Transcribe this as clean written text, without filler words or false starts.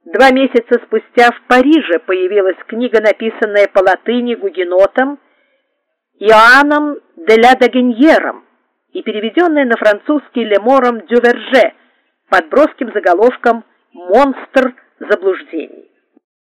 2 месяца спустя в Париже появилась книга, написанная по латыни гугенотом Иоанном де ля Дагеньером и переведенная на французский Лемором Дюверже под броским заголовком «Монстр заблуждений».